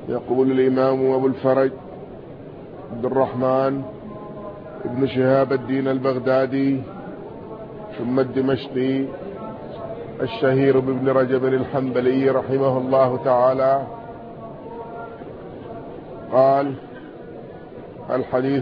يقول الإمام أبو الفرج عبد الرحمن ابن شهاب الدين البغدادي ثم الدمشقي الشهير بابن رجب الحنبلي رحمه الله تعالى قال: الحديث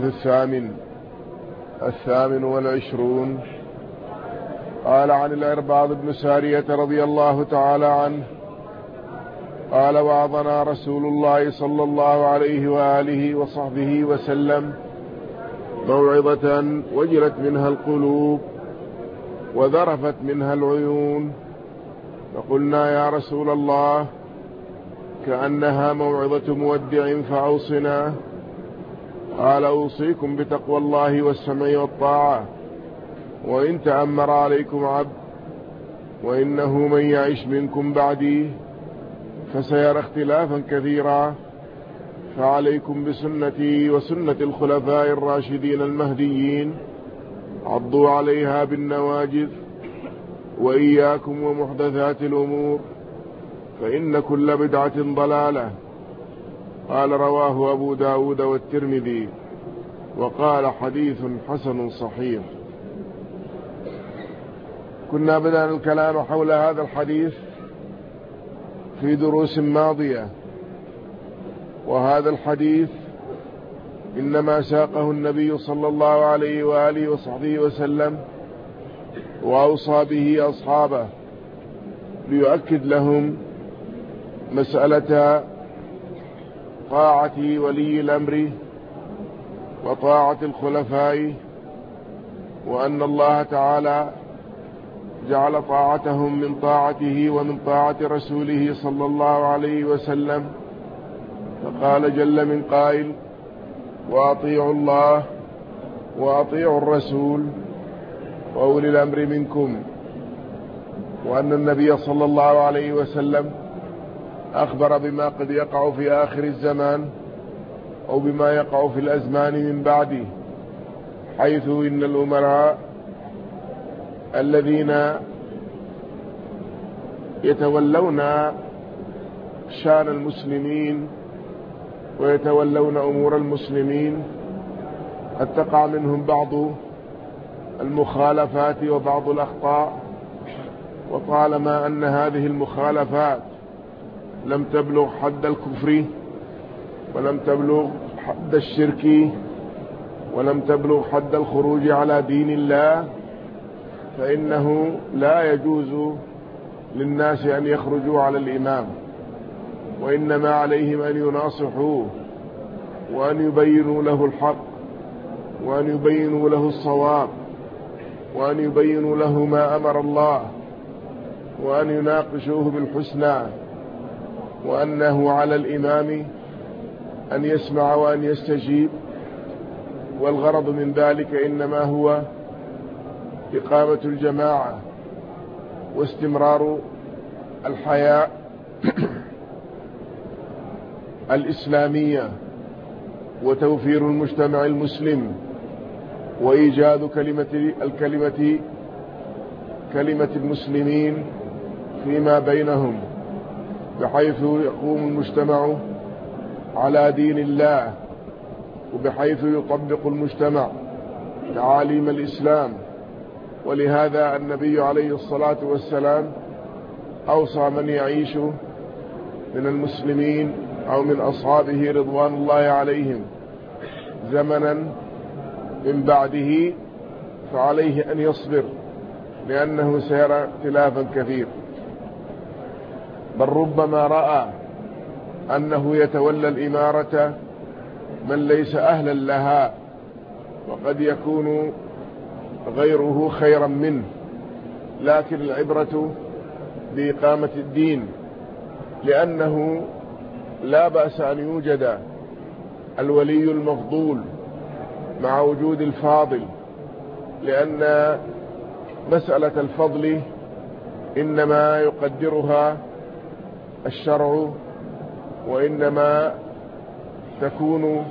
الثامن والعشرون. قال: عن العرباض بن سارية رضي الله تعالى عنه قال: وعظنا رسول الله صلى الله عليه وآله وصحبه وسلم موعظة وجلت منها القلوب وذرفت منها العيون، فقلنا: يا رسول الله، كأنها موعظة مودع فأوصنا. قال: أوصيكم بتقوى الله والسمع والطاعة، وإن تأمر عليكم عبد، وإنه من يعش منكم بعدي فسيرى اختلافا كثيرا، فعليكم بسنتي وسنة الخلفاء الراشدين المهديين، عضوا عليها بالنواجذ، وإياكم ومحدثات الأمور، فإن كل بدعة ضلالة. قال: رواه أبو داود والترمذي، وقال: حديث حسن صحيح. كنا بدأنا الكلام حول هذا الحديث في دروس ماضية، وهذا الحديث إنما ساقه النبي صلى الله عليه وآله وصحبه وسلم وأوصى به أصحابه ليؤكد لهم مسألة طاعة ولي الأمر وطاعة الخلفاء، وأن الله تعالى جعل طاعتهم من طاعته ومن طاعة رسوله صلى الله عليه وسلم. فقال جل من قائل: وأطيعوا الله وأطيعوا الرسول وأولي الأمر منكم. وأن النبي صلى الله عليه وسلم أخبر بما قد يقع في آخر الزمان أو بما يقع في الأزمان من بعده، حيث إن الأمراء الذين يتولون شان المسلمين ويتولون أمور المسلمين قد تقع منهم بعض المخالفات وبعض الأخطاء، وطالما أن هذه المخالفات لم تبلغ حد الكفر ولم تبلغ حد الشرك ولم تبلغ حد الخروج على دين الله، فإنه لا يجوز للناس أن يخرجوا على الإمام، وإنما عليهم أن يناصحوه وأن يبينوا له الحق وأن يبينوا له الصواب وأن يبينوا له ما أمر الله وأن يناقشوه بالحسنى، وأنه على الإمام أن يسمع وأن يستجيب، والغرض من ذلك إنما هو إقامة الجماعة واستمرار الحياة الإسلامية وتوفير المجتمع المسلم وإيجاد كلمة المسلمين فيما بينهم، بحيث يقوم المجتمع على دين الله، وبحيث يطبق المجتمع تعاليم الإسلام. ولهذا النبي عليه الصلاة والسلام أوصى من يعيش من المسلمين أو من أصحابه رضوان الله عليهم زمنا من بعده فعليه أن يصبر، لأنه سيرى اختلافا كثير، بل ربما رأى أنه يتولى الإمارة من ليس أهلا لها، وقد يكون غيره خيرا منه. لكن العبرة بإقامة الدين، لأنه لا بأس أن يوجد الولي المفضول مع وجود الفاضل، لأن مسألة الفضل إنما يقدرها الشرع، وإنما تكون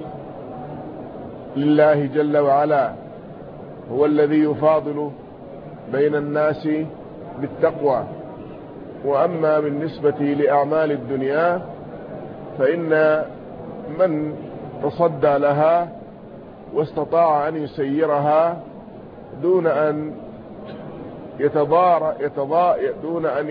لله جل وعلا، هو الذي يفاضل بين الناس بالتقوى. وأما بالنسبة لأعمال الدنيا فإن من تصدى لها واستطاع أن يسيرها دون أن دون أن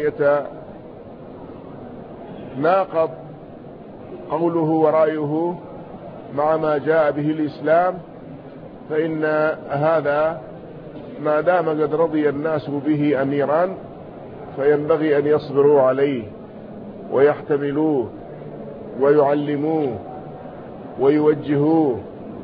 يتناقض قوله ورأيه مع ما جاء به الإسلام، فإن هذا ما دام قد رضي الناس به أميرا فينبغي أن يصبروا عليه ويحتملوه ويعلموه ويوجهوه.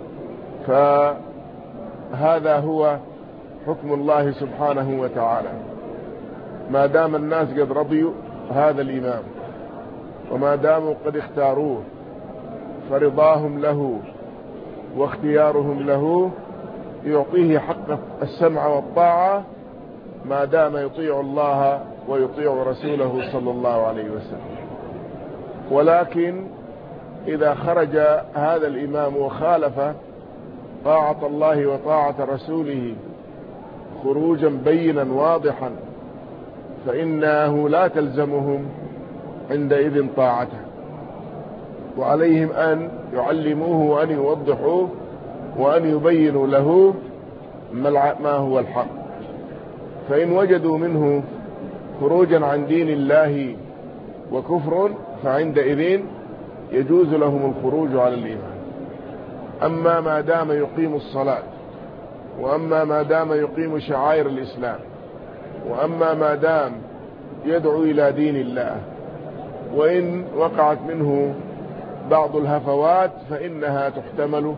فهذا هو حكم الله سبحانه وتعالى، ما دام الناس قد رضيوا هذا الإمام وما داموا قد اختاروه فرضاهم له واختيارهم له يعطيه حق السمع والطاعة ما دام يطيع الله ويطيع رسوله صلى الله عليه وسلم. ولكن إذا خرج هذا الإمام وخالف طاعة الله وطاعة رسوله خروجا بينا واضحا فإنه لا تلزمهم عندئذ طاعته، وعليهم أن يعلموه وأن يوضحوه وأن يبينوا له ما هو الحق. فإن وجدوا منه خروجا عن دين الله وكفر فعندئذ يجوز لهم الخروج على الإيمان. أما ما دام يقيم الصلاة، وأما ما دام يقيم شعائر الإسلام، وأما ما دام يدعو إلى دين الله، وإن وقعت منه بعض الهفوات فإنها تحتمل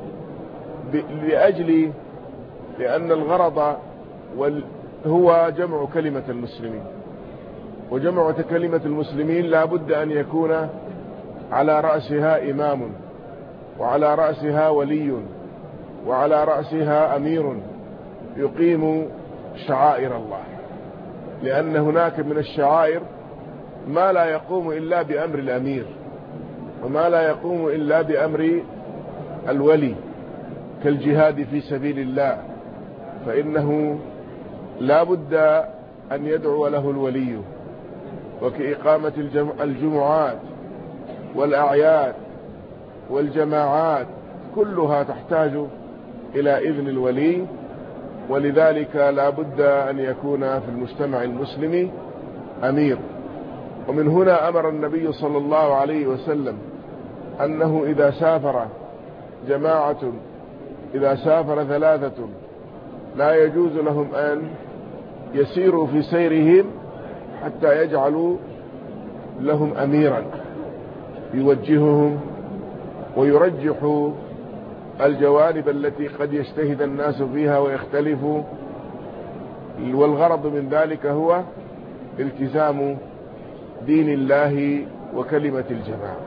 لأن الغرض هو جمع كلمة المسلمين، وجمع كلمة المسلمين لا بد أن يكون على رأسها إمام، وعلى رأسها ولي، وعلى رأسها أمير يقيم شعائر الله. لأن هناك من الشعائر ما لا يقوم إلا بأمر الأمير، وما لا يقوم إلا بأمر الولي، كالجهاد في سبيل الله، فإنه لا بد أن يدعو له الولي، وكإقامة الجمعات والأعياد والجماعات كلها تحتاج إلى إذن الولي. ولذلك لا بد أن يكون في المجتمع المسلم أمير. ومن هنا أمر النبي صلى الله عليه وسلم أنه إذا سافر جماعة، إذا سافر ثلاثة لا يجوز لهم أن يسيروا في سيرهم حتى يجعلوا لهم أميرا يوجههم ويرجح الجوانب التي قد يجتهد الناس فيها ويختلفوا، والغرض من ذلك هو التزام دين الله وكلمة الجماعة.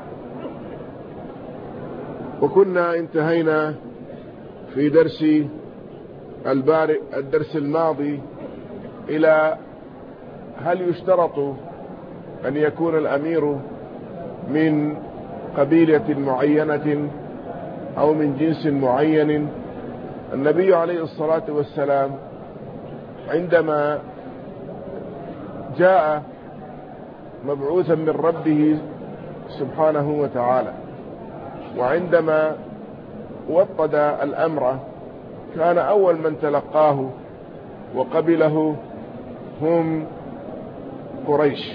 وكنا انتهينا في الدرس الماضي إلى هل يشترط أن يكون الأمير من قبيلة معينة أو من جنس معين. النبي عليه الصلاة والسلام عندما جاء مبعوثا من ربه سبحانه وتعالى، وعندما وطد الأمر كان أول من تلقاه وقبله هم قريش،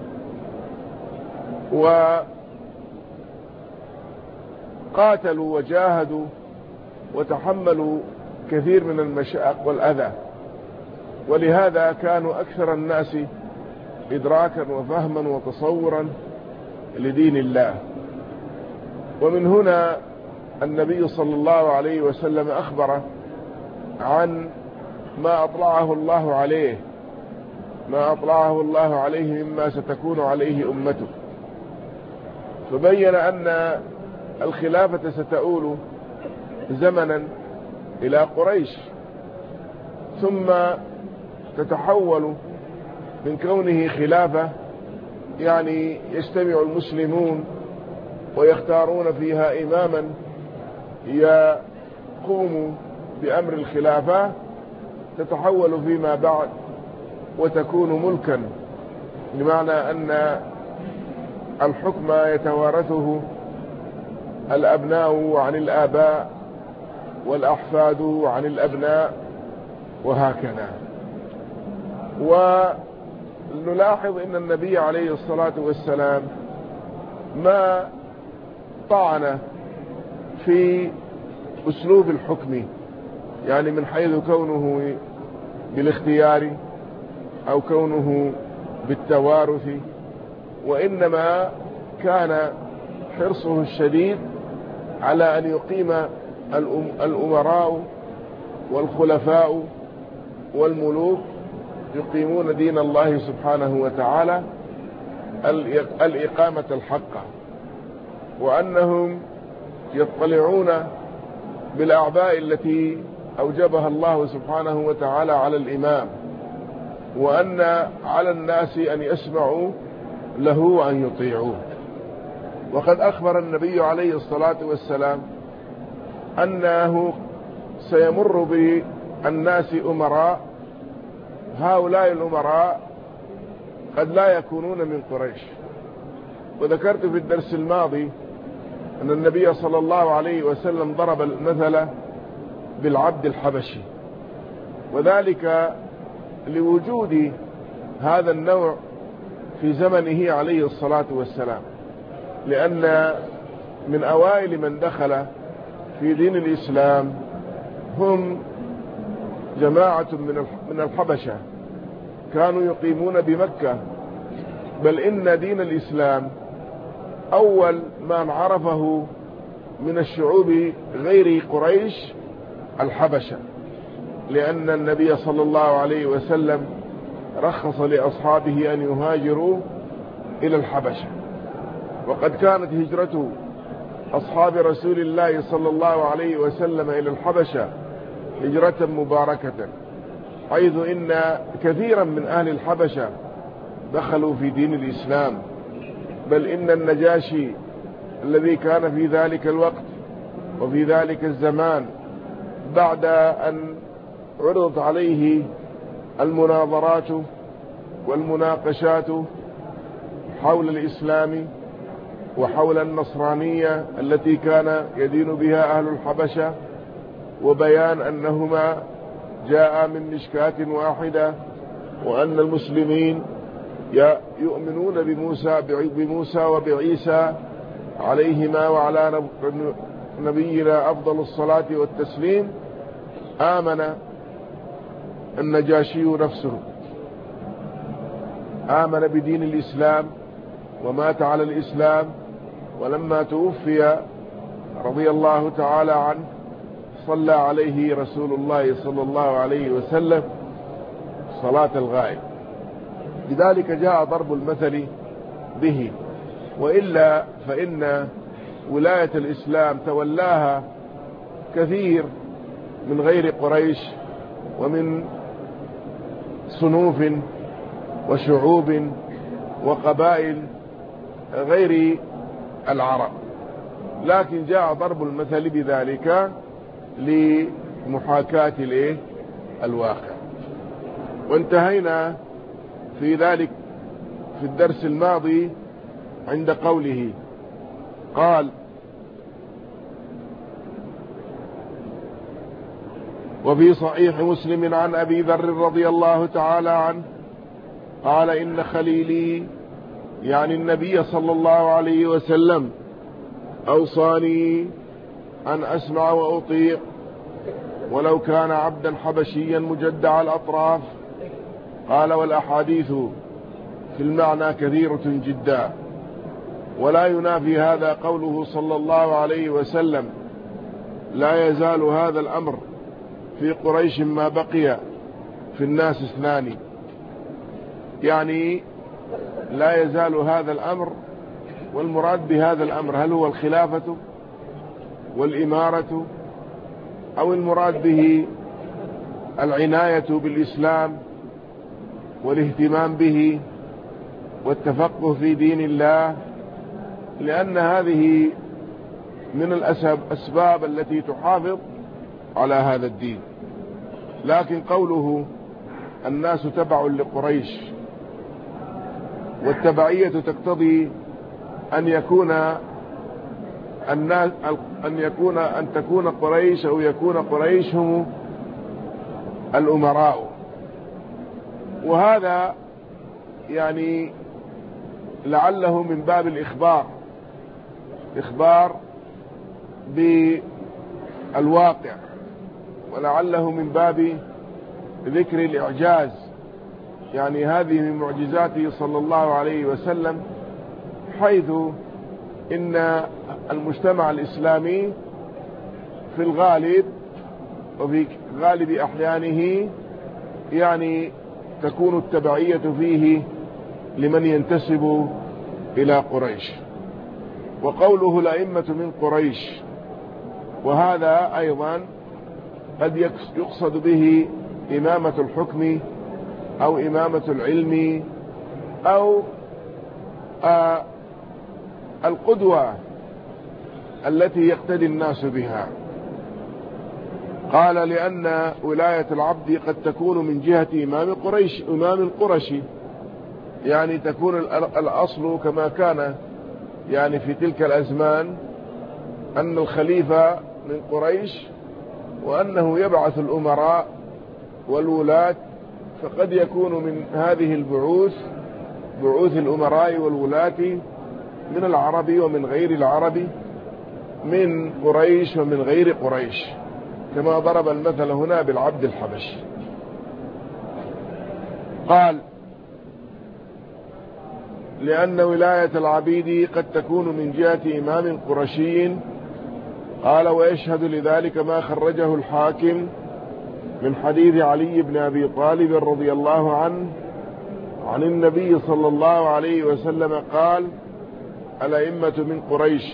وقاتلوا وجاهدوا وتحملوا كثير من المشاق والأذى، ولهذا كانوا أكثر الناس إدراكا وفهما وتصورا لدين الله. ومن هنا النبي صلى الله عليه وسلم أخبر عن ما أطلعه الله عليه مما ستكون عليه أمته، فبين أن الخلافة ستؤول زمنا إلى قريش، ثم تتحول من كونه خلافة يعني يجتمع المسلمون ويختارون فيها إماما يقوم بأمر الخلافة، تتحول فيما بعد وتكون ملكا، بمعنى أن الحكم يتوارثه الأبناء عن الآباء والأحفاد عن الأبناء وهكذا. ونلاحظ أن النبي عليه الصلاة والسلام ما طعن في أسلوب الحكم، يعني من حيث كونه بالاختيار أو كونه بالتوارث، وإنما كان حرصه الشديد على أن يقيم الأمراء والخلفاء والملوك يقيمون دين الله سبحانه وتعالى الإقامة الحقة، وأنهم يطلعون بالأعباء التي أوجبها الله سبحانه وتعالى على الإمام، وأن على الناس أن يسمعوا له وأن يطيعوه. وقد أخبر النبي عليه الصلاة والسلام أنه سيمر بالناس أمراء، هؤلاء الأمراء قد لا يكونون من قريش. وذكرت في الدرس الماضي أن النبي صلى الله عليه وسلم ضرب المثل بالعبد الحبشي، وذلك لوجود هذا النوع في زمنه عليه الصلاة والسلام، لأن من أوائل من دخل في دين الإسلام هم جماعة من الحبشة كانوا يقيمون بمكة، بل إن دين الإسلام أول من عرفه من الشعوب غير قريش الحبشة، لأن النبي صلى الله عليه وسلم رخص لأصحابه أن يهاجروا إلى الحبشة. وقد كانت هجرة أصحاب رسول الله صلى الله عليه وسلم إلى الحبشة هجرة مباركة، حيث إن كثيرا من أهل الحبشة دخلوا في دين الإسلام، بل إن النجاشي الذي كان في ذلك الوقت وفي ذلك الزمان بعد أن عرضت عليه المناظرات والمناقشات حول الإسلام وحول النصرانية التي كان يدين بها أهل الحبشة، وبيان أنهما جاء من مشكاة واحدة، وأن المسلمين يؤمنون بموسى وبعيسى عليهما وعلى نبينا أفضل الصلاة والتسليم، آمن النجاشي نفسه، آمن بدين الإسلام ومات على الإسلام. ولما توفي رضي الله تعالى عنه صلى عليه رسول الله صلى الله عليه وسلم صلاة الغائب، لذلك جاء ضرب المثل به. وإلا فإن ولاية الإسلام تولاها كثير من غير قريش ومن صنوف وشعوب وقبائل غير العرب، لكن جاء ضرب المثل بذلك لمحاكاة الواقع. وانتهينا في ذلك في الدرس الماضي عند قوله قال: وفي صحيح مسلم عن أبي ذر رضي الله تعالى عنه قال: إن خليلي، يعني النبي صلى الله عليه وسلم، أوصاني أن أسمع وأطيع ولو كان عبدا حبشيا مجدع الأطراف. قال: والأحاديث في المعنى كثيرة جدا، ولا ينافي هذا قوله صلى الله عليه وسلم: لا يزال هذا الأمر في قريش ما بقي في الناس اثنان، يعني لا يزال هذا الأمر. والمراد بهذا الأمر هل هو الخلافة والإمارة، أو المراد به العناية بالإسلام والاهتمام به والتفقه في دين الله، لأن هذه من الأسباب التي تحافظ على هذا الدين. لكن قوله الناس تبع لقريش، والتبعية تقتضي أن تكون قريش أو يكون قريش هم الأمراء. وهذا يعني لعله من باب إخبار بالواقع، ولعله من باب ذكر الإعجاز، يعني هذه من معجزاته صلى الله عليه وسلم، حيث إن المجتمع الإسلامي في الغالب وفي غالب أحيانه يعني تكون التبعية فيه لمن ينتسب إلى قريش. وقوله الأئمة من قريش، وهذا أيضا قد يقصد به إمامة الحكم أو إمامة العلم أو القدوة التي يقتدي الناس بها. قال لأن ولاية العبد قد تكون من جهة إمام القرشي، يعني تكون الأصل كما كان يعني في تلك الأزمان أن الخليفة من قريش، وأنه يبعث الأمراء والولاة، فقد يكون من هذه بعوث الأمراء والولاة من العرب ومن غير العرب، من قريش ومن غير قريش، كما ضرب المثل هنا بالعبد الحبشي. قال لأن ولاية العبيد قد تكون من جهة إمام قرشي. قال ويشهد لذلك ما خرجه الحاكم من حديث علي بن أبي طالب رضي الله عنه عن النبي صلى الله عليه وسلم قال الأئمة من قريش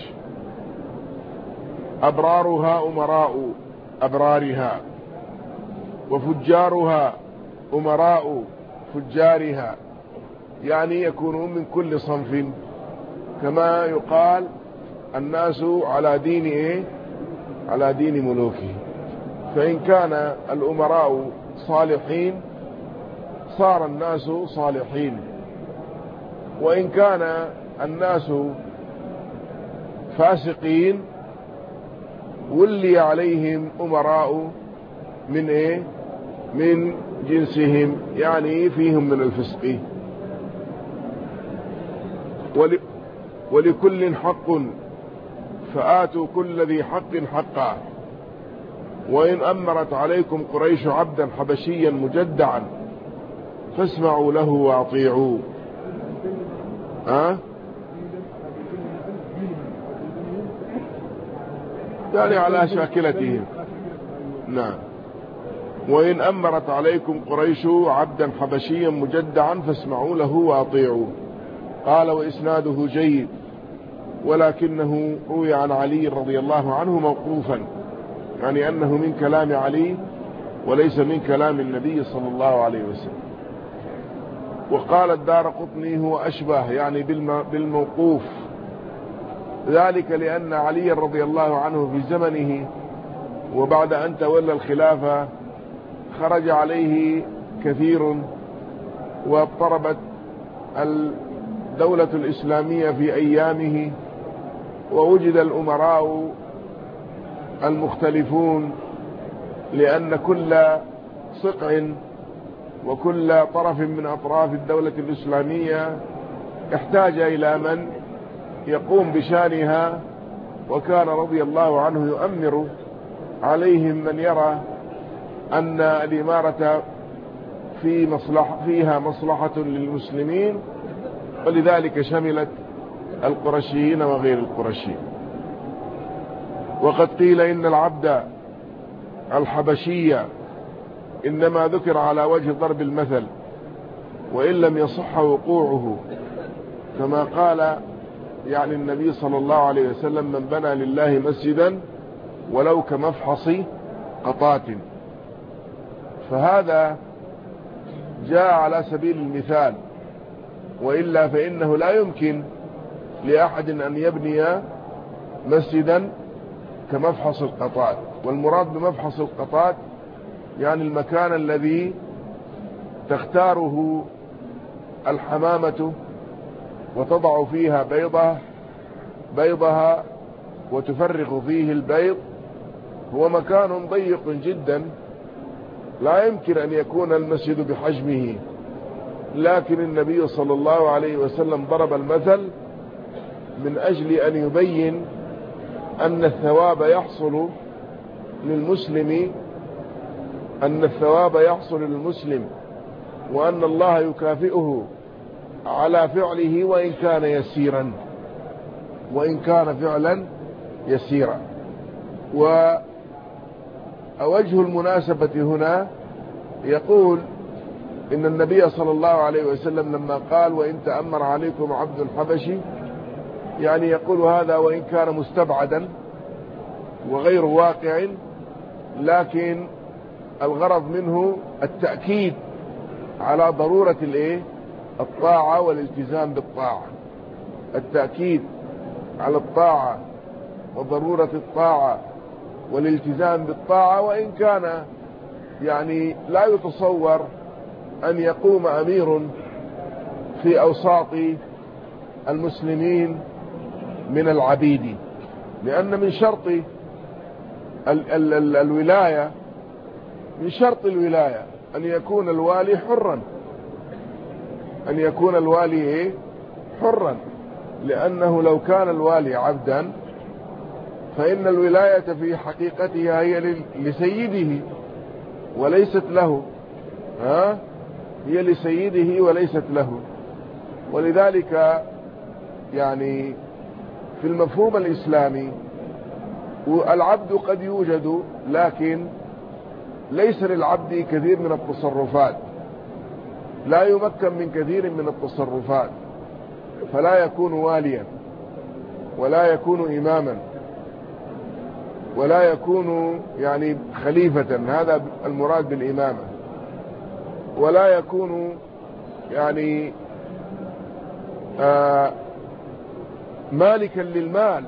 أبرارها أمراء أبرارها، وفجارها أمراء فجارها، يعني يكونون من كل صنف، كما يقال الناس على دين على دين ملوكه. فإن كان الأمراء صالحين صار الناس صالحين، وإن كان الناس فاسقين ولي عليهم أمراء من جنسهم، يعني فيهم من الفسق. ولكل حق فآتوا كل ذي حق حقا، وإن أمرت عليكم قريش عبدا حبشيا مجدعا فاسمعوا له واطيعوا. يعني على شاكلتهم. نعم. وإن أمرت عليكم قريش عبدا حبشيا مجدعا فاسمعوا له واطيعوا. قال وإسناده جيد، ولكنه روي عن علي رضي الله عنه موقوفا، يعني أنه من كلام علي وليس من كلام النبي صلى الله عليه وسلم. وقال الدارقطني هو أشبه يعني بالموقوف، ذلك لأن علي رضي الله عنه في زمنه وبعد أن تولى الخلافة خرج عليه كثير، واضطربت الدولة الإسلامية في أيامه، ووجد الأمراء المختلفون، لأن كل صقع وكل طرف من أطراف الدولة الإسلامية احتاج إلى من يقوم بشانها، وكان رضي الله عنه يؤمر عليهم من يرى أن الإمارة فيها مصلحة للمسلمين، ولذلك شملت القرشيين وغير القرشيين. وقد قيل إن العبد الحبشي إنما ذكر على وجه ضرب المثل، وإن لم يصح وقوعه، كما قال يعني النبي صلى الله عليه وسلم من بنى لله مسجدا ولو كمفحص قطات. فهذا جاء على سبيل المثال، وإلا فإنه لا يمكن لأحد أن يبني مسجدا كمفحص القطات. والمراد بمفحص القطات يعني المكان الذي تختاره الحمامة وتضع فيها بيضة بيضها وتفرغ فيه البيض، هو مكان ضيق جدا لا يمكن أن يكون المسجد بحجمه، لكن النبي صلى الله عليه وسلم ضرب المثل من أجل أن يبين أن الثواب يحصل للمسلم، وأن الله يكافئه على فعله وإن كان فعلا يسيرا. ووجه المناسبة هنا يقول إن النبي صلى الله عليه وسلم لما قال وإن تأمر عليكم عبد حبشي، يعني يقول هذا وإن كان مستبعدا وغير واقع، لكن الغرض منه التأكيد على ضرورة الطاعة والالتزام بالطاعة، التأكيد على الطاعة وضرورة الطاعة والالتزام بالطاعة، وإن كان يعني لا يتصور أن يقوم أمير في أوساط المسلمين من العبيد، لأن من شرط الولاية أن يكون الوالي حرا، لأنه لو كان الوالي عبدا فإن الولاية في حقيقتها هي لسيده وليست له، هي لسيده وليست له. ولذلك يعني في المفهوم الإسلامي العبد قد يوجد، لكن ليس للعبد كثير من التصرفات، لا يمكن من كثير من التصرفات، فلا يكون واليا ولا يكون إماما ولا يكون يعني خليفة، هذا المراد بالإمامة، ولا يكون يعني مالكا للمال.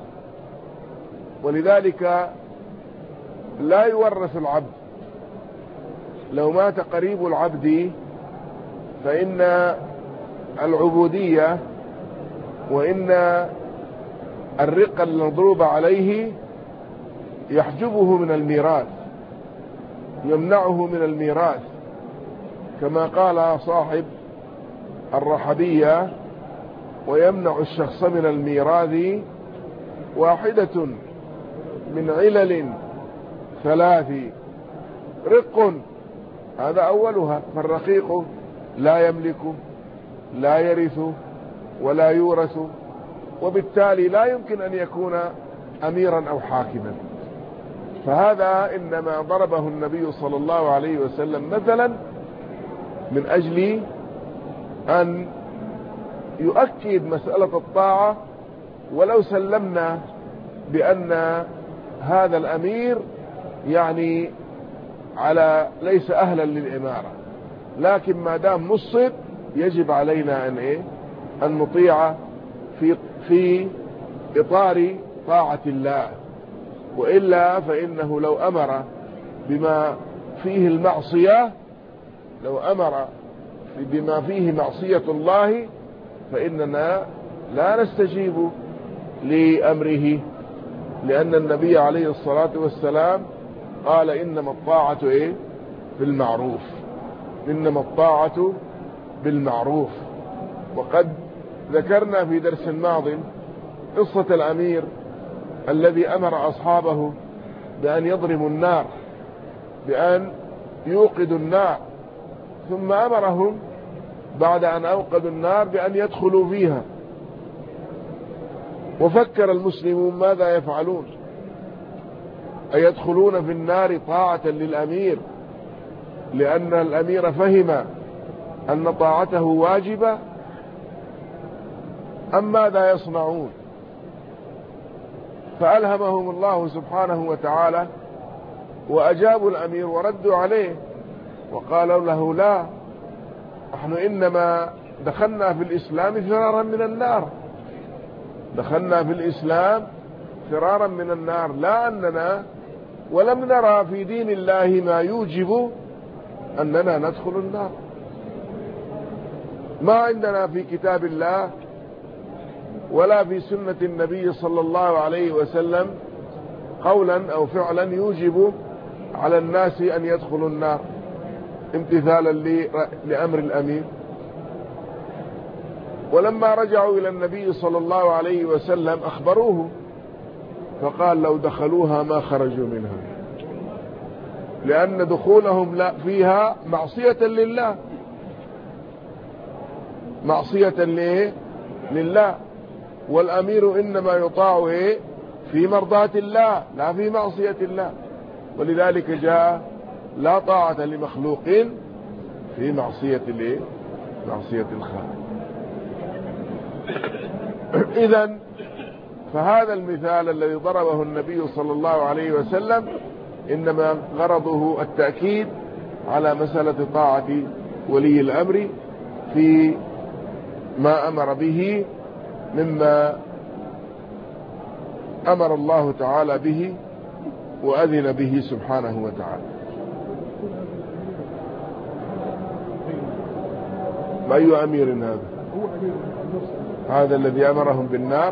ولذلك لا يورث العبد، لو مات قريب العبد فإن العبودية وإن الرق المضروب عليه يحجبه من الميراث، يمنعه من الميراث، كما قال صاحب الرحبية ويمنع الشخص من الميراث واحدة من علل ثلاث، رق هذا أولها، فالرقيق لا يملك لا يرث ولا يورث، وبالتالي لا يمكن أن يكون أميرا أو حاكما. فهذا إنما ضربه النبي صلى الله عليه وسلم مثلا من أجل أن يؤكد مسألة الطاعة، ولو سلمنا بأن هذا الأمير يعني ليس أهلا للإمارة، لكن ما دام مصب يجب علينا أن نطيع في إطار طاعة الله، وإلا فإنه لو أمر بما فيه المعصية، لو أمر بما فيه معصية الله فإننا لا نستجيب لأمره، لأن النبي عليه الصلاة والسلام قال إنما الطاعة بالمعروف، إنما الطاعة بالمعروف. وقد ذكرنا في درس ماض قصة الأمير الذي أمر أصحابه بأن يضربوا النار، بأن يوقدوا النار، ثم أمرهم بعد أن أوقدوا النار بأن يدخلوا فيها، وفكر المسلمون ماذا يفعلون، أيدخلون في النار طاعة للأمير لأن الأمير فهم أن طاعته واجبة، أم ماذا يصنعون؟ فألهمهم الله سبحانه وتعالى وأجابوا الأمير وردوا عليه وقالوا له لا، نحن إنما دخلنا في الإسلام فرارا من النار، دخلنا في الإسلام فرارا من النار، لا أننا ولم نرى في دين الله ما يوجب أننا ندخل النار، ما عندنا في كتاب الله ولا في سنة النبي صلى الله عليه وسلم قولا أو فعلا يوجب على الناس أن يدخلوا النار امتثالا لأمر الأمير. ولما رجعوا إلى النبي صلى الله عليه وسلم أخبروه، فقال لو دخلوها ما خرجوا منها، لأن دخولهم لا فيها معصية لله، معصية لله، والأمير إنما يطاع في مرضاة الله لا في معصية الله. ولذلك جاء لا طاعة لمخلوق في معصية معصية الخالق. إذن فهذا المثال الذي ضربه النبي صلى الله عليه وسلم إنما غرضه التأكيد على مسألة طاعة ولي الأمر في ما أمر به مما أمر الله تعالى به وأذن به سبحانه وتعالى. ما أي أمير هذا؟ هذا الذي أمرهم بالنار؟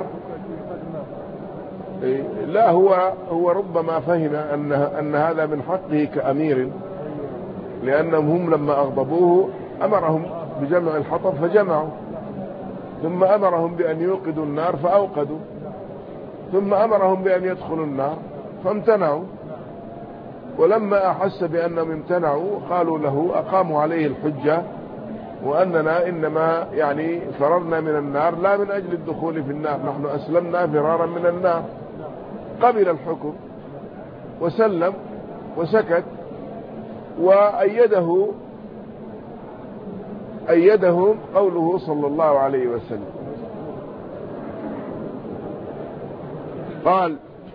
لا، هو ربما فهم أن هذا من حقه كأمير، لأنهم هم لما أغضبوه أمرهم بجمع الحطب فجمعوا، ثم أمرهم بأن يوقدوا النار فأوقدوا، ثم أمرهم بأن يدخلوا النار فامتنعوا. ولما أحس بأنهم امتنعوا قالوا له، أقاموا عليه الحجة، وأننا إنما يعني فررنا من النار لا من أجل الدخول في النار، نحن أسلمنا فرارا من النار. قبل الحكم وسلم وسكت، أيدهم قوله صلى الله عليه وسلم. قال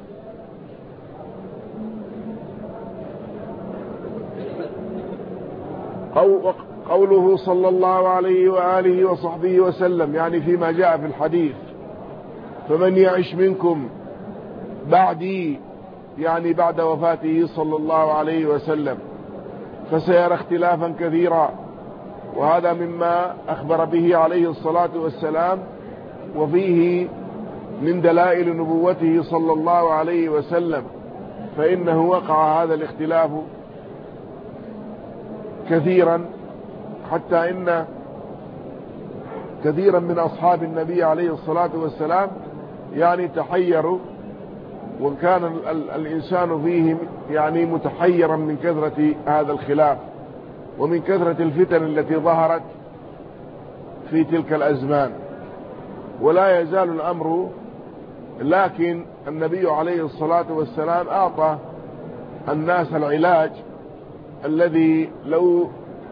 قوله صلى الله عليه وآله وصحبه وسلم، يعني فيما جاء في الحديث: فمن يعش منكم بعدي، يعني بعد وفاته صلى الله عليه وسلم، فسيرى اختلافا كثيرا. وهذا مما أخبر به عليه الصلاة والسلام، وفيه من دلائل نبوته صلى الله عليه وسلم، فإنه وقع هذا الاختلاف كثيرا، حتى إن كثيرا من أصحاب النبي عليه الصلاة والسلام يعني تحيروا، وكان الإنسان فيهم يعني متحيرا من كثرة هذا الخلاف ومن كثرة الفتن التي ظهرت في تلك الأزمان. ولا يزال الأمر، لكن النبي عليه الصلاة والسلام أعطى الناس العلاج الذي لو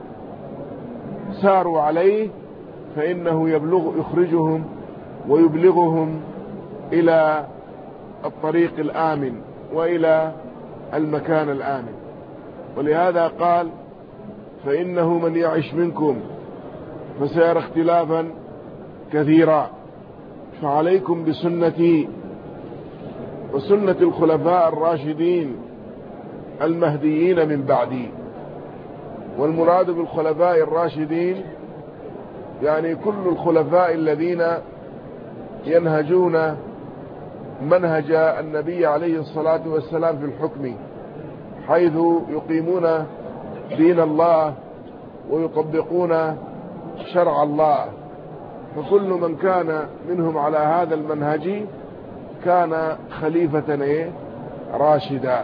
ساروا عليه فإنه يخرجهم ويبلغهم إلى الطريق الآمن وإلى المكان الآمن. ولهذا قال: فإنه من يعش منكم فسيرى اختلافا كثيرا، فعليكم بسنتي وسنة الخلفاء الراشدين المهديين من بعدي. والمراد بالخلفاء الراشدين يعني كل الخلفاء الذين ينهجون منهج النبي عليه الصلاة والسلام في الحكم، حيث يقيمون دين الله ويطبقون شرع الله. فكل من كان منهم على هذا المنهج كان خليفة راشدا.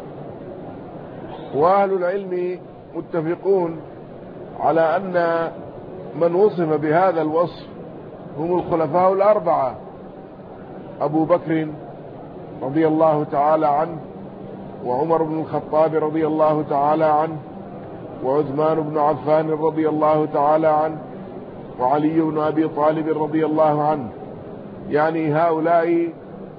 وأهل العلم متفقون على أن من وصف بهذا الوصف هم الخلفاء الأربعة: أبو بكر رضي الله تعالى عنه، وعمر بن الخطاب رضي الله تعالى عنه، وعثمان بن عفان رضي الله تعالى عنه، وعلي بن أبي طالب رضي الله عنه. يعني هؤلاء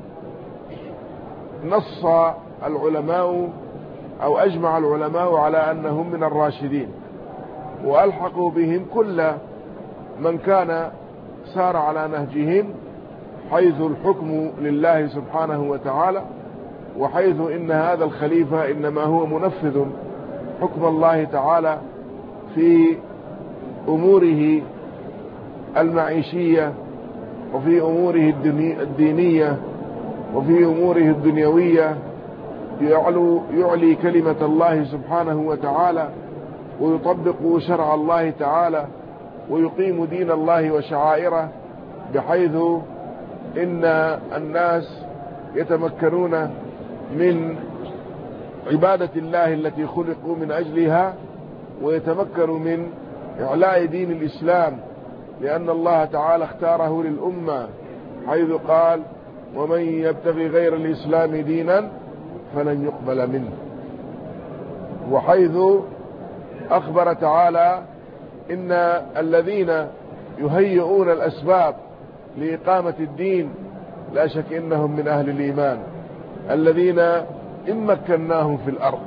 نص العلماء أو أجمع العلماء على أنهم من الراشدين، وألحقوا بهم كل من كان سار على نهجهم، حيث الحكم لله سبحانه وتعالى، وحيث إن هذا الخليفة إنما هو منفذ حكم الله تعالى في أموره المعيشية وفي أموره الدينية وفي أموره الدنيوية يعلي كلمة الله سبحانه وتعالى، ويطبق شرع الله تعالى، ويقيم دين الله وشعائره، بحيث إن الناس يتمكنون من عبادة الله التي خلقوا من أجلها، ويتمكنوا من إعلاء دين الإسلام، لأن الله تعالى اختاره للأمة، حيث قال: ومن يبتغي غير الإسلام دينا فلن يقبل منه. وحيث أخبر تعالى إن الذين يهيئون الأسباب لإقامة الدين لا شك إنهم من أهل الإيمان، الذين إن مكناهم في الأرض،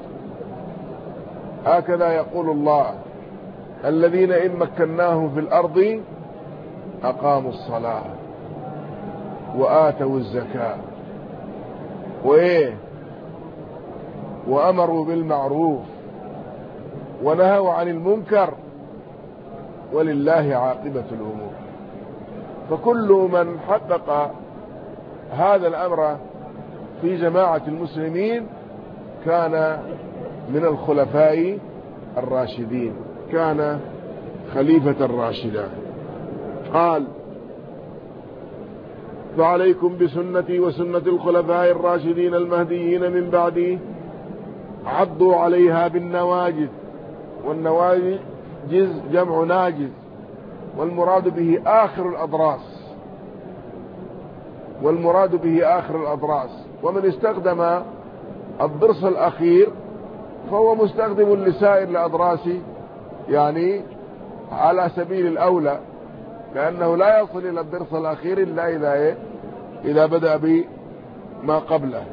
هكذا يقول الله: الذين إن مكناهم في الأرض أقاموا الصلاة وآتوا الزكاة وأمروا بالمعروف ونهوا عن المنكر ولله عاقبة الأمور. فكل من حقق هذا الأمر في جماعة المسلمين كان من الخلفاء الراشدين، كان خليفة الراشدة. قال: فعليكم بسنتي وسنة الخلفاء الراشدين المهديين من بعدي، عضوا عليها بالنواجذ. والنواجذ جمع ناجز، والمراد به آخر الأضراس. ومن استخدم الضرس الأخير فهو مستخدم لسائر الأضراس، يعني على سبيل الأولى، لأنه لا يصل إلى الضرس الأخير إلا إذا بدأ بما قبله.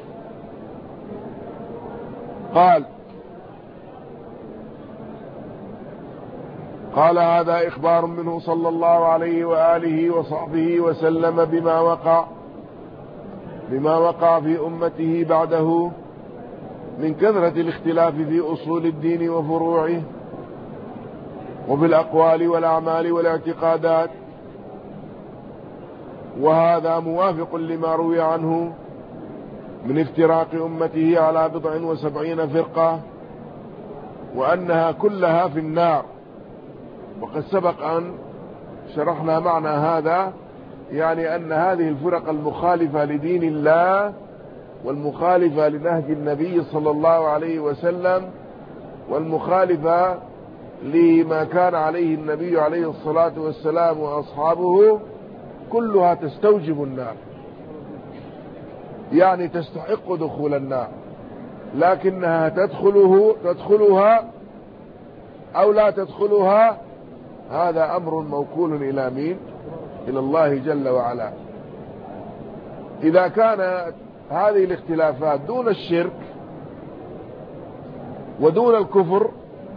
قال: هذا إخبار منه صلى الله عليه وآله وصحبه وسلم بما وقع في أمته بعده من كثرة الاختلاف في أصول الدين وفروعه، وفي الأقوال والأعمال والاعتقادات. وهذا موافق لما روي عنه من افتراق أمته على 79 فرقة، وأنها كلها في النار. وقد سبق أن شرحنا معنى هذا، يعني أن هذه الفرق المخالفة لدين الله والمخالفة لنهج النبي صلى الله عليه وسلم والمخالفة لما كان عليه النبي عليه الصلاة والسلام وأصحابه، كلها تستوجب النار، يعني تستحق دخول النار، لكنها تدخلها أو لا تدخلها، هذا أمر موكول إلى مين؟ إلى الله جل وعلا. إذا كانت هذه الاختلافات دون الشرك ودون الكفر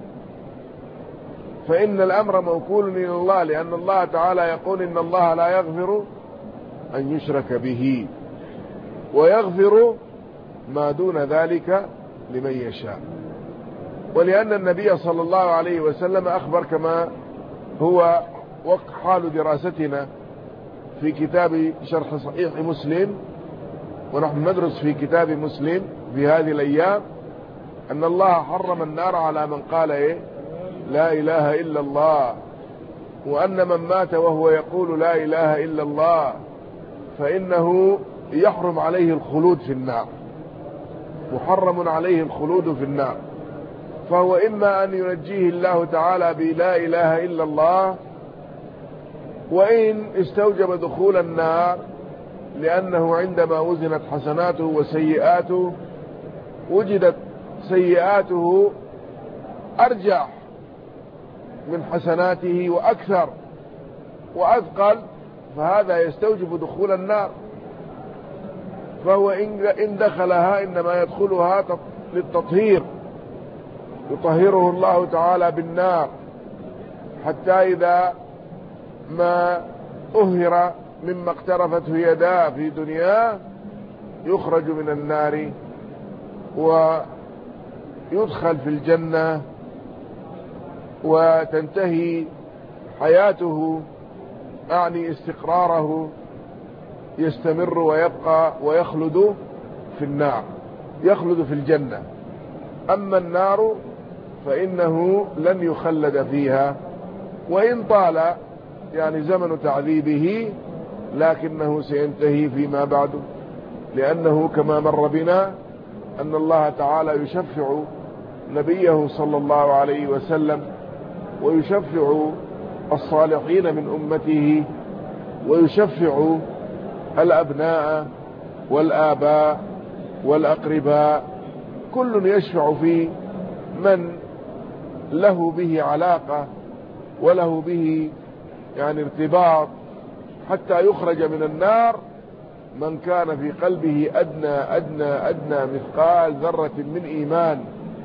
فإن الأمر موكول إلى الله، لأن الله تعالى يقول: إن الله لا يغفر أن يشرك به ويغفر ما دون ذلك لمن يشاء. ولأن النبي صلى الله عليه وسلم أخبر كما هو حال دراستنا في كتاب شرح صحيح مسلم، ونحن ندرس في كتاب مسلم في هذه الأيام، أن الله حرم النار على من قال لا إله إلا الله، وأن من مات وهو يقول لا إله إلا الله فإنه يحرم عليه الخلود في النار، محرم عليه الخلود في النار. فهو إما أن ينجيه الله تعالى بلا إله إلا الله، وإن استوجب دخول النار لأنه عندما وزنت حسناته وسيئاته وجدت سيئاته أرجح من حسناته وأكثر وأثقل، فهذا يستوجب دخول النار. فهو إن دخلها إنما يدخلها للتطهير، يطهره الله تعالى بالنار، حتى إذا ما أهر مما اقترفته يداه في دنياه يخرج من النار ويدخل في الجنة، وتنتهي حياته أعني استقراره يستمر ويبقى ويخلد في النار، يخلد في الجنة. أما النار فإنه لن يخلد فيها، وإن طال يعني زمن تعذيبه لكنه سينتهي فيما بعد، لأنه كما مر بنا أن الله تعالى يشفع نبيه صلى الله عليه وسلم، ويشفع الصالحين من أمته، ويشفع الأبناء والآباء والأقرباء، كل يشفع في من له به علاقة وله به يعني ارتباط، حتى يخرج من النار من كان في قلبه أدنى مثقال ذرة من إيمان.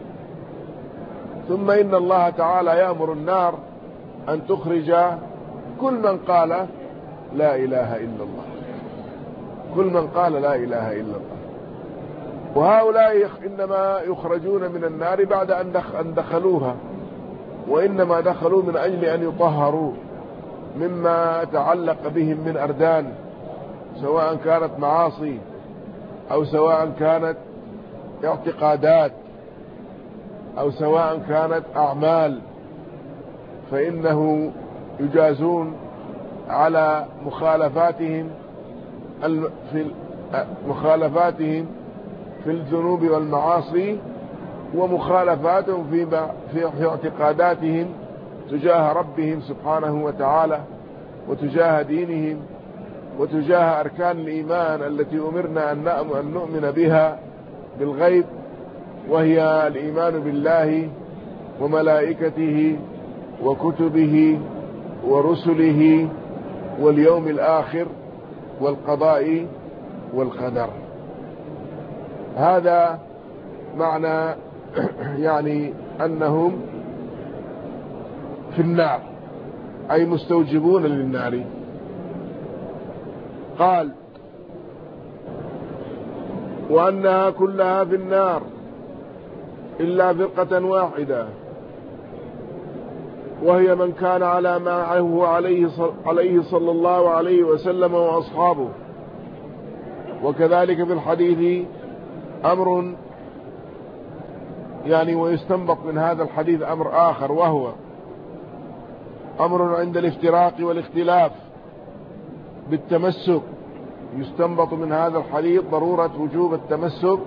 ثم إن الله تعالى يأمر النار أن تخرج كل من قال لا إله إلا الله، كل من قال لا إله إلا الله. وهؤلاء إنما يخرجون من النار بعد أن دخلوها، وإنما دخلوا من أجل أن يطهروا مما تعلق بهم من أردان، سواء كانت معاصي أو سواء كانت اعتقادات أو سواء كانت أعمال، فإنه يجازون على مخالفاتهم في الذنوب والمعاصي، ومخالفاتهم في اعتقاداتهم تجاه ربهم سبحانه وتعالى، وتجاه دينهم، وتجاه أركان الإيمان التي أمرنا أن نؤمن بها بالغيب، وهي الإيمان بالله وملائكته وكتبه ورسله واليوم الآخر والقضاء والقدر. هذا معنى يعني أنهم في النار، أي مستوجبون للنار. قال وأنها كلها في النار إلا فرقة واحدة، وهي من كان على ما هو عليه صلى الله عليه وسلم وأصحابه. وكذلك في الحديث أمر يعني، ويستنبط من هذا الحديث أمر آخر، وهو أمر عند الافتراق والاختلاف بالتمسك. يستنبط من هذا الحديث ضرورة وجوب التمسك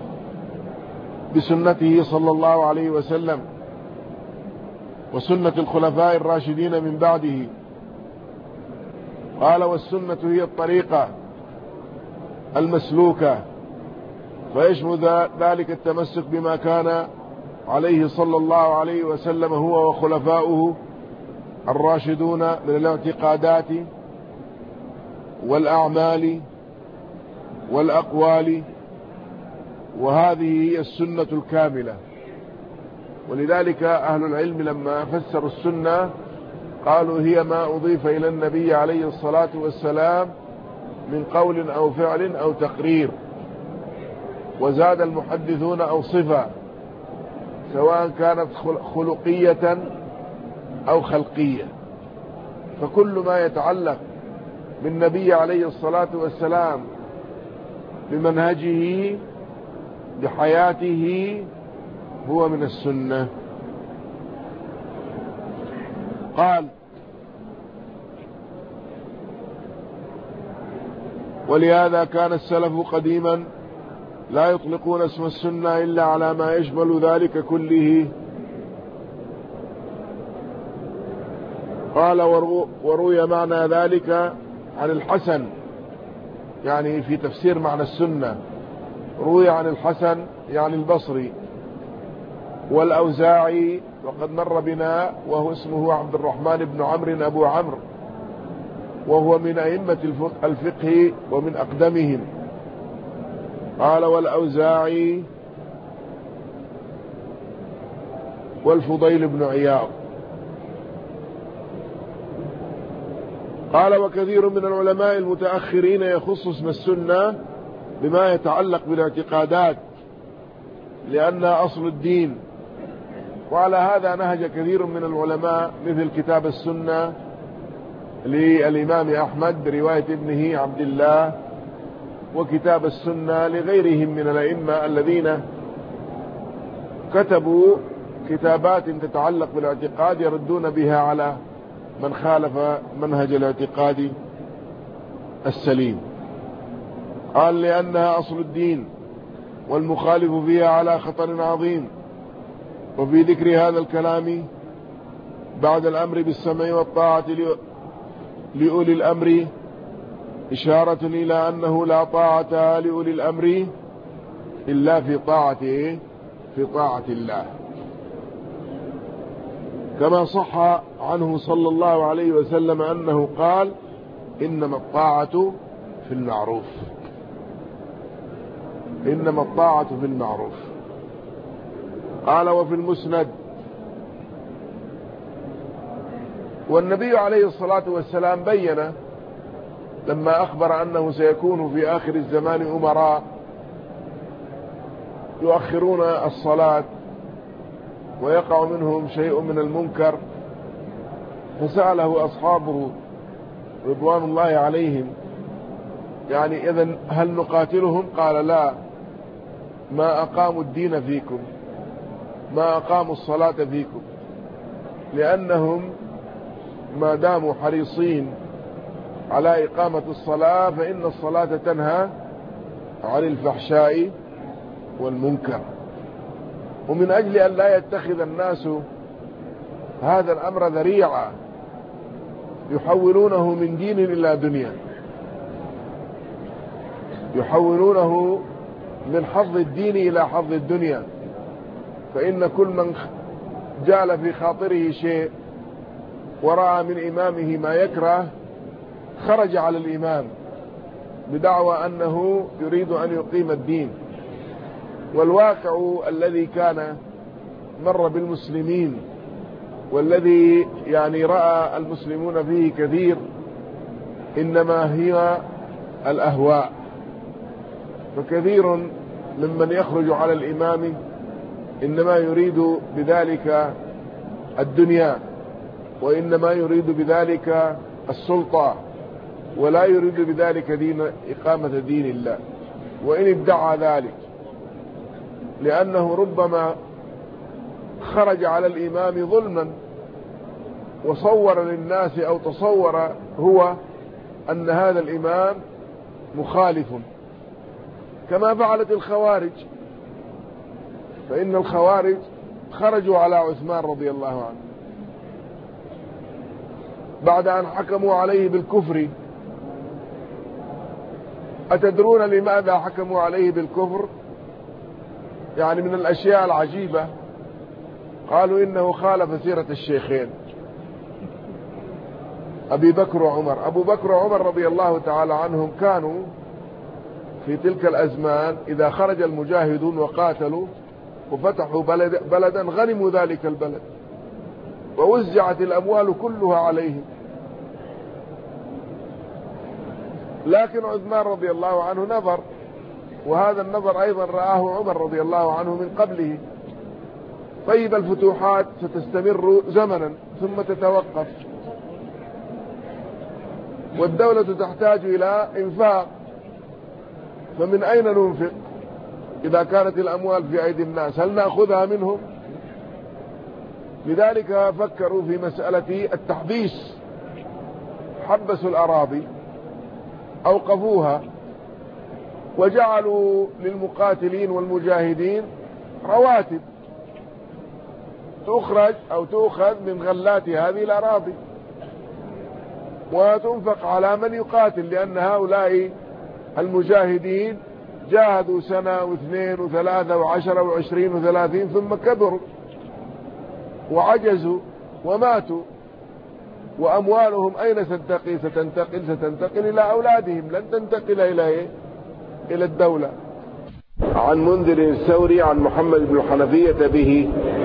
بسنته صلى الله عليه وسلم وسنة الخلفاء الراشدين من بعده. قال والسنة هي الطريقة المسلوكة، فيشمل ذلك التمسك بما كان عليه صلى الله عليه وسلم هو وخلفاؤه الراشدون من الاعتقادات والأعمال والأقوال، وهذه هي السنة الكاملة. ولذلك أهل العلم لما فسروا السنة قالوا هي ما أضيف إلى النبي عليه الصلاة والسلام من قول أو فعل أو تقرير، وزاد المحدثون أو صفة، سواء كانت خلقية أو خلقية. فكل ما يتعلق بالنبي عليه الصلاة والسلام بمنهجه بحياته هو من السنة. قال ولهذا كان السلف قديما لا يطلقون اسم السنة إلا على ما يشمل ذلك كله. قال وروي معنى ذلك عن الحسن، يعني في تفسير معنى السنة روي عن الحسن يعني البصري والأوزاعي، وقد مر بنا وهو اسمه عبد الرحمن بن عمرو أبو عمرو، وهو من أئمة الفقه ومن أقدمهم. قال والأوزاعي والفضيل بن عياض. قال وكثير من العلماء المتأخرين يخص اسم السنة بما يتعلق بالاعتقادات لأنها أصل الدين، وعلى هذا نهج كثير من العلماء مثل كتاب السنة للإمام أحمد برواية ابنه عبد الله، وكتاب السنة لغيرهم من الأئمة الذين كتبوا كتابات تتعلق بالاعتقاد يردون بها على من خالف منهج الاعتقاد السليم. قال لأنها أصل الدين والمخالف فيها على خطر عظيم. وفي ذكر هذا الكلام بعد الأمر بالسمع والطاعة لأولي الأمر إشارة إلى أنه لا طاعة لأولي الأمر إلا في طاعة الله، كما صح عنه صلى الله عليه وسلم أنه قال: إنما الطاعة في المعروف، إنما الطاعة في المعروف. قال: وفي المسند: والنبي عليه الصلاة والسلام بين لما أخبر أنه سيكون في آخر الزمان أمراء يؤخرون الصلاة ويقع منهم شيء من المنكر، فسأله أصحابه رضوان الله عليهم: يعني إذن هل نقاتلهم؟ قال: لا، ما أقاموا الدين فيكم، ما أقاموا الصلاة فيكم، لأنهم ما داموا حريصين على إقامة الصلاة فإن الصلاة تنهى عن الفحشاء والمنكر. ومن أجل أن لا يتخذ الناس هذا الأمر ذريعة يحولونه من دين إلى دنيا، يحولونه من حظ الدين إلى حظ الدنيا، فإن كل من جال في خاطره شيء ورأى من إمامه ما يكره خرج على الإمام بدعوى أنه يريد أن يقيم الدين. والواقع الذي كان مر بالمسلمين والذي يعني رأى المسلمون فيه كثير إنما هي الأهواء. فكثير ممن يخرج على الإمام إنما يريد بذلك الدنيا، وإنما يريد بذلك السلطة، ولا يريد بذلك إقامة دين الله، وإن ادعى ذلك، لأنه ربما خرج على الإمام ظلما وصور للناس أو تصور هو أن هذا الإمام مخالف، كما فعلت الخوارج. فإن الخوارج خرجوا على عثمان رضي الله عنه بعد أن حكموا عليه بالكفر. أتدرون لماذا حكموا عليه بالكفر؟ يعني من الأشياء العجيبة، قالوا إنه خالف سيرة الشيخين أبي بكر وعمر. أبو بكر وعمر رضي الله تعالى عنهم كانوا في تلك الأزمان إذا خرج المجاهدون وقاتلوا وفتحوا بلدا غنموا ذلك البلد ووزعت الأموال كلها عليهم. لكن عثمان رضي الله عنه نظر، وهذا النظر أيضا رآه عمر رضي الله عنه من قبله. طيب الفتوحات ستستمر زمنا ثم تتوقف، والدولة تحتاج إلى إنفاق، فمن أين ننفق إذا كانت الأموال في أيدي الناس؟ هل نأخذها منهم؟ لذلك فكروا في مسألة التحبيس، حبسوا الأراضي، أوقفوها، وجعلوا للمقاتلين والمجاهدين رواتب تخرج أو تؤخذ من غلات هذه الأراضي وتنفق على من يقاتل، لأن هؤلاء المجاهدين جاهدوا سنة واثنين وثلاثة وعشرة وعشرين وثلاثين ثم كبروا وعجزوا وماتوا، وأموالهم أين ستنتقل إلى أولادهم، لن تنتقل إلى الدولة. عن منذر الثوري عن محمد بن الحنفية به،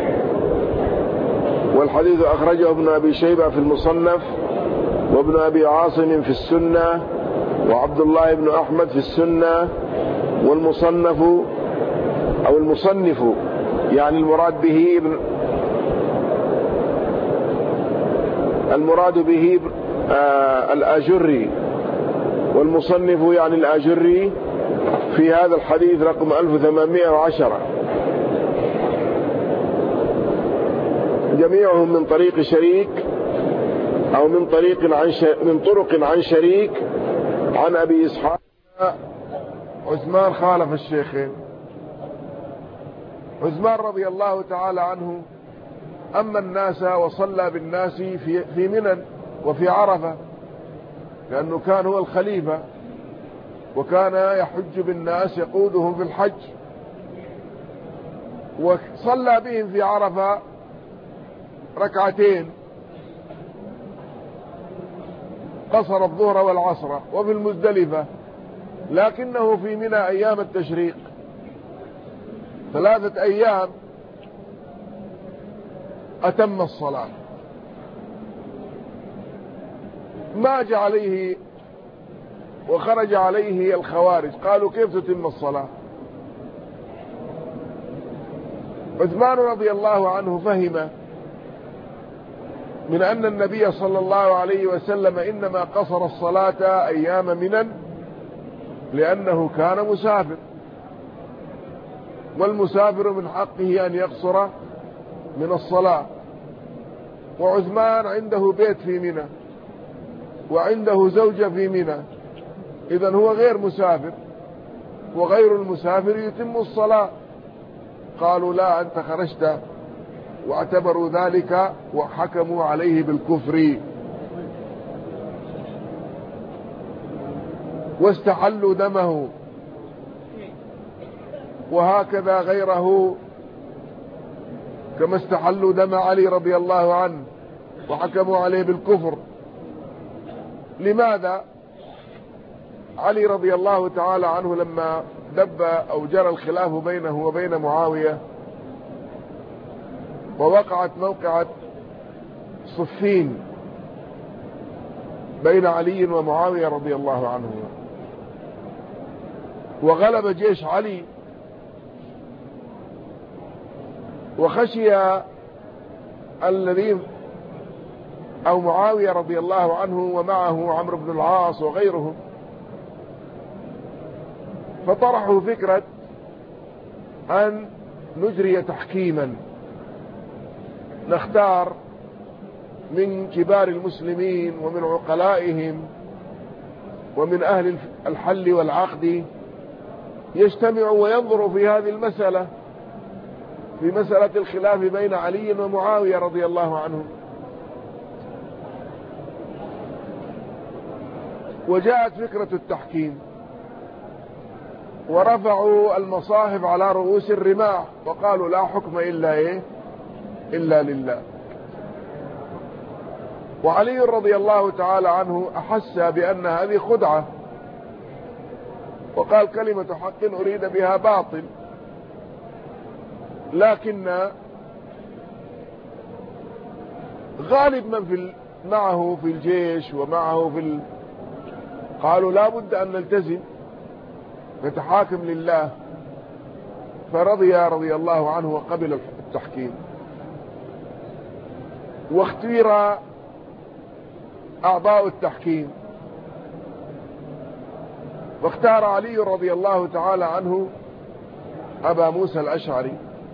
والحديث أخرجه ابن أبي شيبة في المصنف، وابن أبي عاصم في السنة، وعبد الله بن أحمد في السنة. والمصنف أو المصنف يعني المراد به الآجري، والمصنف يعني الآجري في هذا الحديث رقم 1810، جميعهم من طريق شريك أو من طرق عن شريك عن أبي إسحاق. عثمان خالف الشيخين. عثمان رضي الله تعالى عنه أما الناس وصلى بالناس في منى وفي عرفة، لأنه كان هو الخليفة وكان يحج بالناس يقودهم في الحج، وصلى بهم في عرفة ركعتين، قصر الظهر والعصر، وفي المزدلفة، لكنه في منى أيام التشريق 3 أيام أتم الصلاة. ماج عليه وخرج عليه الخوارج، قالوا كيف تتم الصلاة؟ عثمان رضي الله عنه فهم من أن النبي صلى الله عليه وسلم إنما قصر الصلاة أيام منى لأنه كان مسافر، والمسافر من حقه أن يقصر من الصلاة، وعثمان عنده بيت في منى وعنده زوجة في منى، إذن هو غير مسافر، وغير المسافر يتم الصلاة. قالوا لا، أنت خرجت، واعتبروا ذلك وحكموا عليه بالكفر واستحلوا دمه، وهكذا غيره كما استحلوا دم علي رضي الله عنه وحكموا عليه بالكفر. لماذا؟ علي رضي الله تعالى عنه لما دب أو جرى الخلاف بينه وبين معاوية ووقعت موقعة صفين بين علي ومعاوية رضي الله عنه، وغلب جيش علي، وخشي الذين أو معاوية رضي الله عنه ومعه عمرو بن العاص وغيرهم، فطرحوا فكرة أن نجري تحكيما، نختار من كبار المسلمين ومن عقلائهم ومن أهل الحل والعقد يجتمعوا وينظروا في هذه المسألة، في مسألة الخلاف بين علي ومعاوية رضي الله عنهم. وجاءت فكرة التحكيم، ورفعوا المصاحف على رؤوس الرماح وقالوا لا حكم إلا لله. وعلي رضي الله تعالى عنه أحس بأن هذه خدعة، وقال كلمة حق أريد بها باطل، لكن غالب من معه في الجيش ومعه قالوا لا بد أن نلتزم نتحاكم لله، فرضي الله عنه وقبل التحكيم. واختير أعضاء التحكيم، واختار علي رضي الله تعالى عنه أبا موسى الأشعري،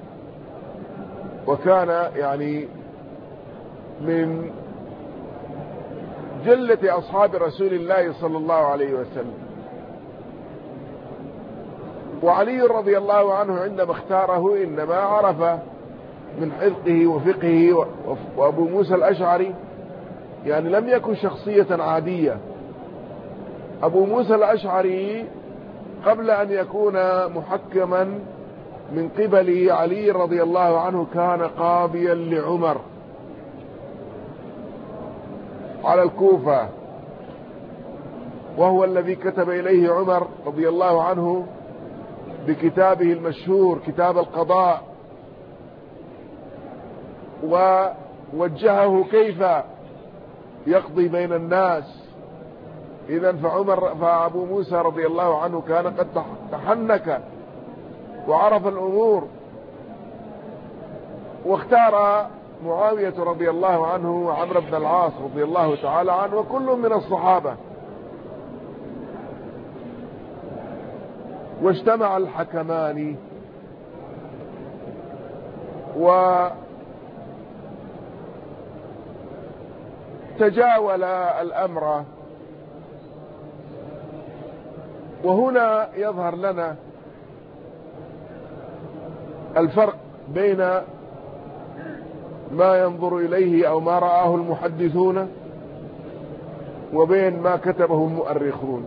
وكان يعني من جلة أصحاب رسول الله صلى الله عليه وسلم. وعلي رضي الله عنه عندما اختاره إنما عرف من حفظه وفقهه، وأبو موسى الأشعري يعني لم يكن شخصية عادية. أبو موسى الأشعري قبل أن يكون محكما من قبل علي رضي الله عنه كان قاضيا لعمر على الكوفة، وهو الذي كتب إليه عمر رضي الله عنه بكتابه المشهور كتاب القضاء، ووجهه كيف يقضي بين الناس. إذن فأبو موسى رضي الله عنه كان قد تحنك وعرف الأمور، واختار معاوية رضي الله عنه وعمرو بن العاص رضي الله تعالى عنه، وكل من الصحابة. واجتمع الحكمان وتجاول الأمر. وهنا يظهر لنا الفرق بين ما ينظر إليه أو ما رآه المحدثون وبين ما كتبه المؤرخون.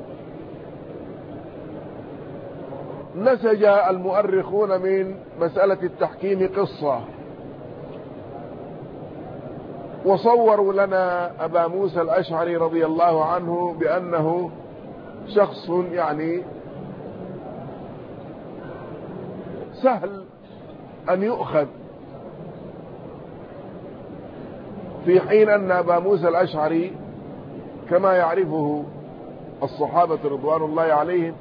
نسج المؤرخون من مسألة التحكيم قصة، وصوروا لنا أبا موسى الأشعري رضي الله عنه بأنه شخص يعني سهل أن يؤخذ، في حين أن أبا موسى الأشعري كما يعرفه الصحابة رضوان الله عليهم،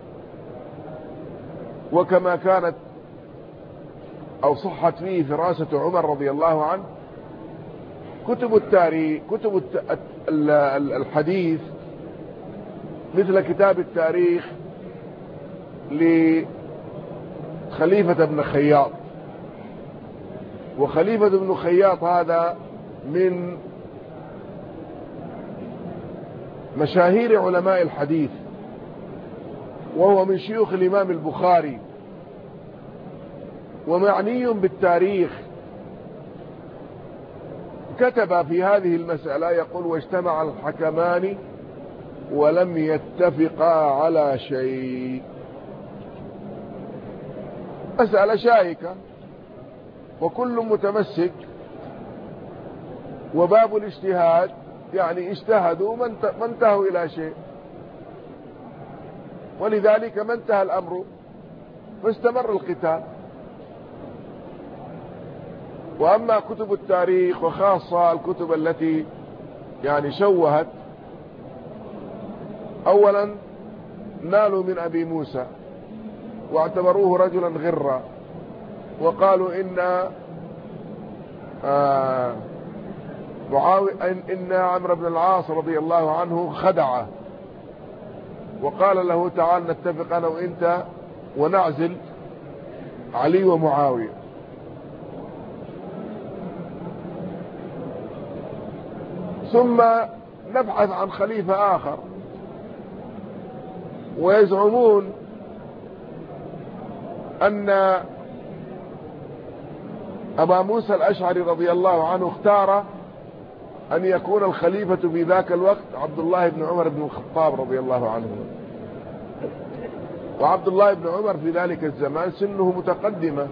وكما كانت أو صحت فيه فراسة عمر رضي الله عنه، كتب التاريخ، كتب الحديث مثل كتاب التاريخ لخليفة بن خياط. وخليفة بن خياط هذا من مشاهير علماء الحديث، وهو من شيوخ الإمام البخاري، ومعني بالتاريخ. كتب في هذه المسألة يقول: واجتمع الحكمان ولم يتفقا على شيء. مسألة شائكة وكل متمسك، وباب الاجتهاد يعني اجتهدوا ما انتهوا إلى شيء، ولذلك ما انتهى الأمر فاستمر القتال. وأما كتب التاريخ وخاصة الكتب التي يعني شوهت، أولا نالوا من أبي موسى واعتبروه رجلا غرا، وقالوا إن عمرو بن العاص رضي الله عنه خدعه، وقال له: تعال نتفق أنا وإنت ونعزل علي ومعاوية. ثم نبحث عن خليفة آخر، ويزعمون أن أبا موسى الأشعري رضي الله عنه اختار أن يكون الخليفة في ذاك الوقت عبد الله بن عمر بن الخطاب رضي الله عنه. وعبد الله بن عمر في ذلك الزمان سنه متقدمة،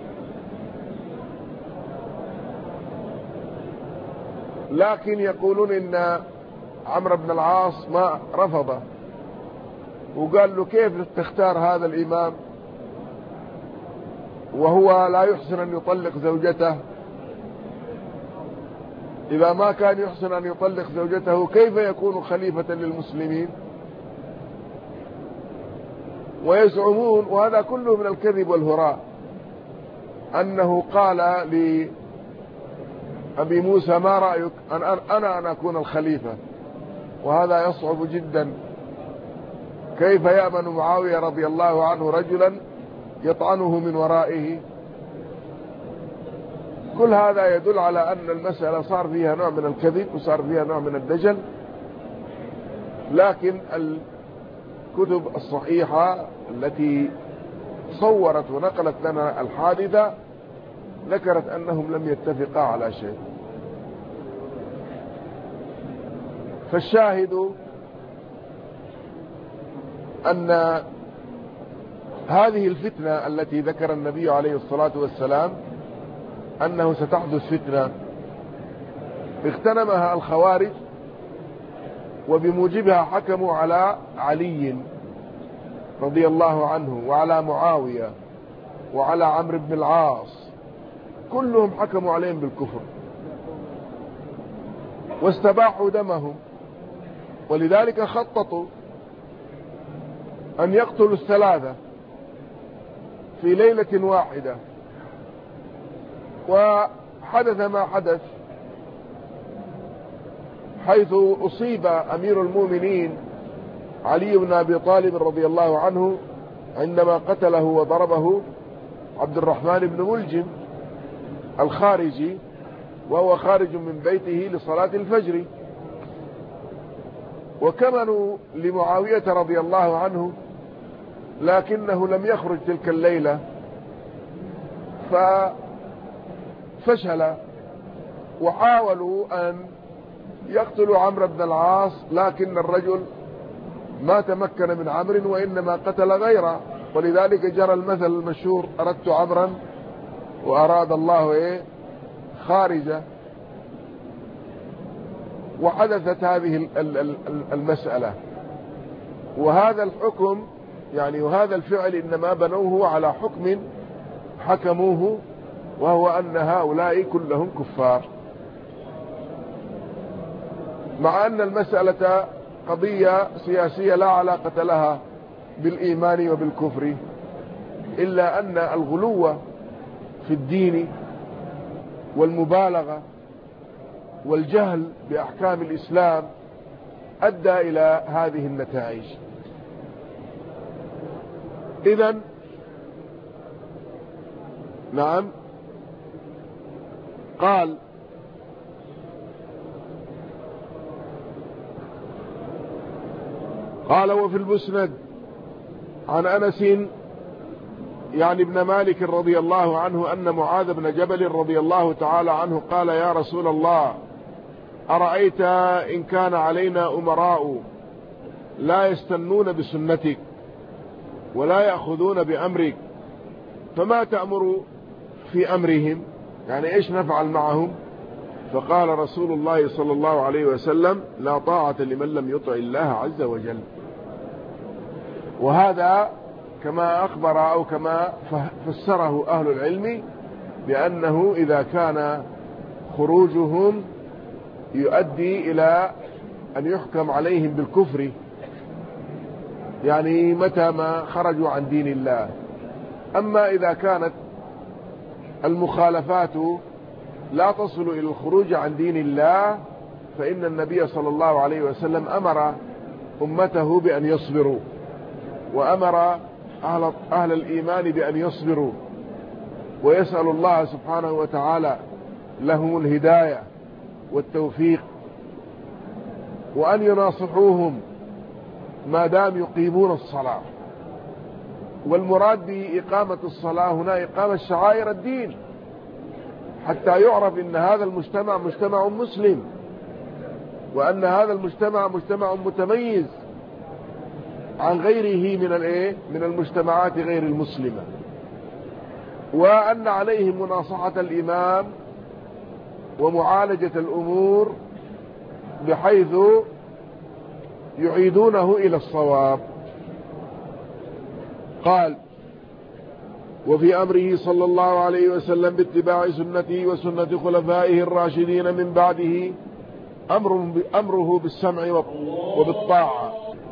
لكن يقولون إن عمرو بن العاص ما رفضه، وقال له: كيف تختار هذا الإمام وهو لا يحسن أن يطلق زوجته؟ إذا ما كان يحسن أن يطلق زوجته كيف يكون خليفة للمسلمين؟ ويزعمون، وهذا كله من الكذب والهراء، أنه قال لأبي موسى: ما رأيك أن أكون الخليفة؟ وهذا يصعب جدا. كيف يأمن معاوية رضي الله عنه رجلا يطعنه من ورائه؟ كل هذا يدل على أن المسألة صار فيها نوع من الكذب وصار فيها نوع من الدجل. لكن الكتب الصحيحة التي صورت ونقلت لنا الحادثة ذكرت أنهم لم يتفقا على شيء. فالشاهد أن هذه الفتنة التي ذكر النبي عليه الصلاة والسلام أنه ستحدث فتنة اغتنمها الخوارج، وبموجبها حكموا على علي رضي الله عنه وعلى معاوية وعلى عمرو بن العاص، كلهم حكموا عليهم بالكفر واستباحوا دمهم. ولذلك خططوا أن يقتلوا الثلاثة في ليلة واحدة، وحدث ما حدث حيث أصيب أمير المؤمنين علي بن أبي طالب رضي الله عنه عندما قتله وضربه عبد الرحمن بن ملجم الخارجي وهو خارج من بيته لصلاة الفجر. وكمنوا لمعاوية رضي الله عنه، لكنه لم يخرج تلك الليلة ففشل، وحاولوا أن يقتلوا عمرو بن العاص، لكن الرجل ما تمكن من عمرو وإنما قتل غيره، ولذلك جرى المثل المشهور: أردت عمرا وأراد الله خارجة. وحدثت هذه المسألة، وهذا الحكم يعني وهذا الفعل إنما بنوه على حكم حكموه، وهو أن هؤلاء كلهم كفار، مع أن المسألة قضية سياسية لا علاقة لها بالإيمان وبالكفر، إلا أن الغلو في الدين والمبالغة والجهل بأحكام الإسلام أدى إلى هذه النتائج. إذن نعم، قال: وفي المسند عن أنس يعني ابن مالك رضي الله عنه أن معاذ بن جبل رضي الله تعالى عنه قال: يا رسول الله، أرأيت إن كان علينا أمراء لا يستنون بسنتك ولا يأخذون بأمرك، فما تأمر في أمرهم؟ يعني إيش نفعل معهم؟ فقال رسول الله صلى الله عليه وسلم: لا طاعة لمن لم يطع الله عز وجل. وهذا كما أخبر أو كما فسره أهل العلم بأنه إذا كان خروجهم يؤدي إلى أن يحكم عليهم بالكفر، يعني متى ما خرجوا عن دين الله. أما إذا كانت المخالفات لا تصل إلى الخروج عن دين الله، فإن النبي صلى الله عليه وسلم أمر أمته بأن يصبروا، وأمر أهل الإيمان بأن يصبروا، ويسأل الله سبحانه وتعالى لهم الهداية والتوفيق، وأن يناصحوهم ما دام يقيمون الصلاة. والمراد بإقامة الصلاة هنا إقامة شعائر الدين، حتى يعرف أن هذا المجتمع مجتمع مسلم، وأن هذا المجتمع مجتمع متميز عن غيره من المجتمعات غير المسلمة، وأن عليهم مناصحة الإمام ومعالجة الأمور بحيث يعيدونه إلى الصواب. قال: وفي أمره صلى الله عليه وسلم باتباع سنته وسنة خلفائه الراشدين من بعده أمره بالسمع وبالطاعة.